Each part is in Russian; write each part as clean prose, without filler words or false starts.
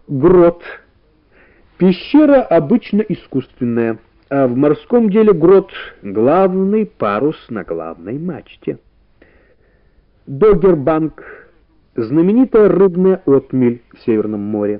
Грот. Пещера обычно искусственная, а в морском деле грот — главный парус на главной мачте. Доггербанк — знаменитая рыбная отмель в Северном море.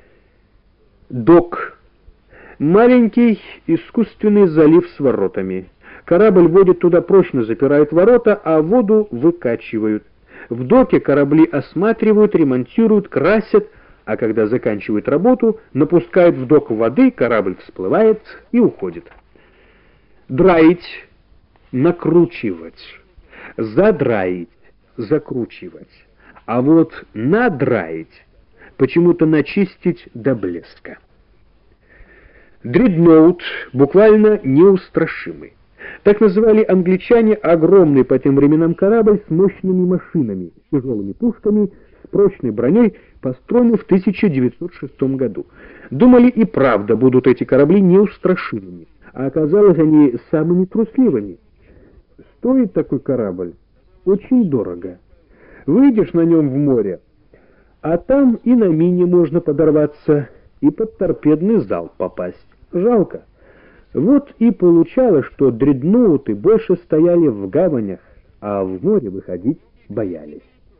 Док — маленький искусственный залив с воротами. Корабль водит туда прочно, запирает ворота, а воду выкачивают. В доке корабли осматривают, ремонтируют, красят, а когда заканчивают работу, напускают в док воды, корабль всплывает и уходит. Драить — накручивать, задраить — закручивать, а вот надраить — почему-то начистить до блеска. Дредноут — буквально неустрашимый. Так называли англичане огромный по тем временам корабль с мощными машинами, с тяжелыми пушками, с прочной броней, построенный в 1906 году. Думали, и правда будут эти корабли неустрашимыми, а оказалось, они самыми трусливыми. Стоит такой корабль очень дорого. Выйдешь на нем в море, а там и на мине можно подорваться, и под торпедный залп попасть. Жалко. Вот и получалось, что дредноуты больше стояли в гаванях, а в море выходить боялись.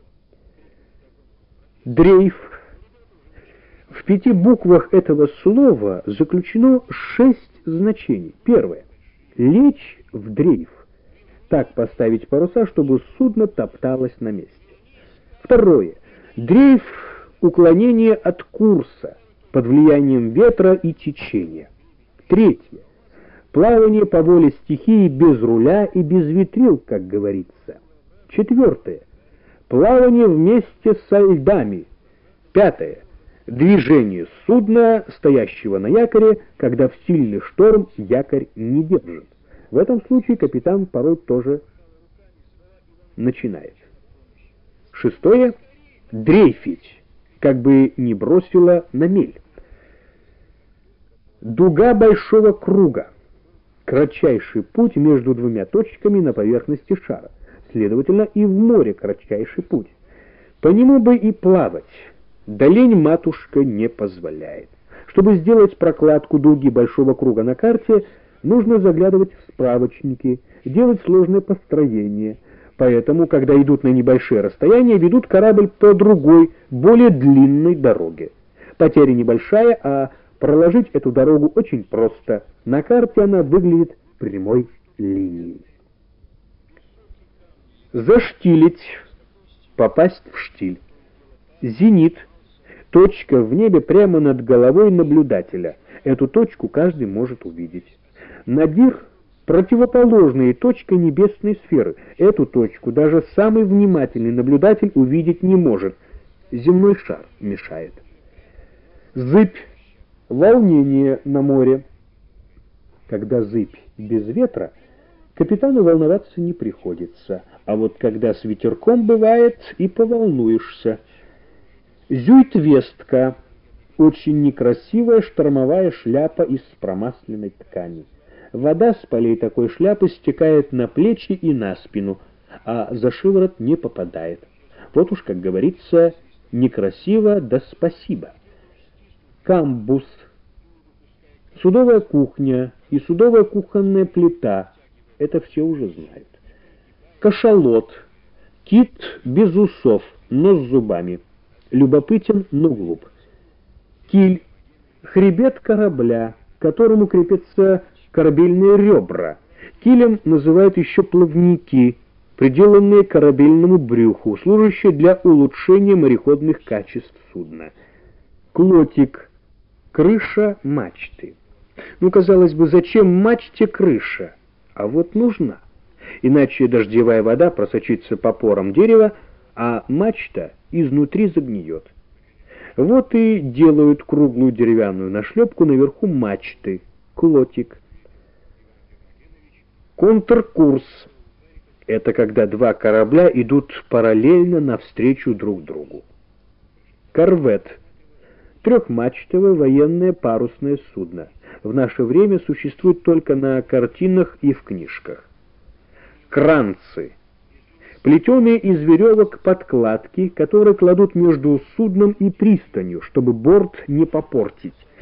Дрейф. В 5 буквах этого слова заключено 6 значений. Первое — лечь в дрейф. Так поставить паруса, чтобы судно топталось на месте. Второе — дрейф — уклонение от курса под влиянием ветра и течения. Третье — плавание по воле стихии без руля и без ветрил, как говорится. Четвертое — плавание вместе со льдами. Пятое — движение судна, стоящего на якоре, когда в сильный шторм якорь не держит. В этом случае капитан порой тоже начинает. Шестое — дрейфить, как бы не бросило на мель. Дуга большого круга — кратчайший путь между двумя точками на поверхности шара, следовательно, и в море кратчайший путь. По нему бы и плавать, да лень матушка не позволяет. Чтобы сделать прокладку дуги большого круга на карте, нужно заглядывать в справочники, делать сложное построение. Поэтому, когда идут на небольшие расстояния, ведут корабль по другой, более длинной дороге. Потеря небольшая, а проложить эту дорогу очень просто. На карте она выглядит прямой линией. Заштилить — попасть в штиль. Зенит — точка в небе прямо над головой наблюдателя. Эту точку каждый может увидеть. Надир — противоположная точка небесной сферы. Эту точку даже самый внимательный наблюдатель увидеть не может. Земной шар мешает. Зыбь — волнение на море. Когда зыбь без ветра, капитану волноваться не приходится, а вот когда с ветерком бывает, и поволнуешься. Зюйтвестка — очень некрасивая штормовая шляпа из промасленной ткани. Вода с полей такой шляпы стекает на плечи и на спину, а за шиворот не попадает. Вот уж, как говорится, некрасиво, да спасибо. Камбус — судовая кухня и судовая кухонная плита. Это все уже знают. Кашалот — кит без усов, но с зубами. Любопытен, но глуп. Киль — хребет корабля, к которому крепятся корабельные ребра. Килем называют еще плавники, приделанные к корабельному брюху, служащие для улучшения мореходных качеств судна. Клотик — крыша мачты. Ну, казалось бы, зачем мачте крыша? А вот нужна. Иначе дождевая вода просочится по порам дерева, а мачта изнутри загниет. Вот и делают круглую деревянную нашлепку наверху мачты — клотик. Контркурс — это когда два корабля идут параллельно навстречу друг другу. Корвет — трехмачтовое военное парусное судно. В наше время существует только на картинах и в книжках. Кранцы — Плетеные из веревок подкладки, которые кладут между судном и пристанью, чтобы борт не попортить.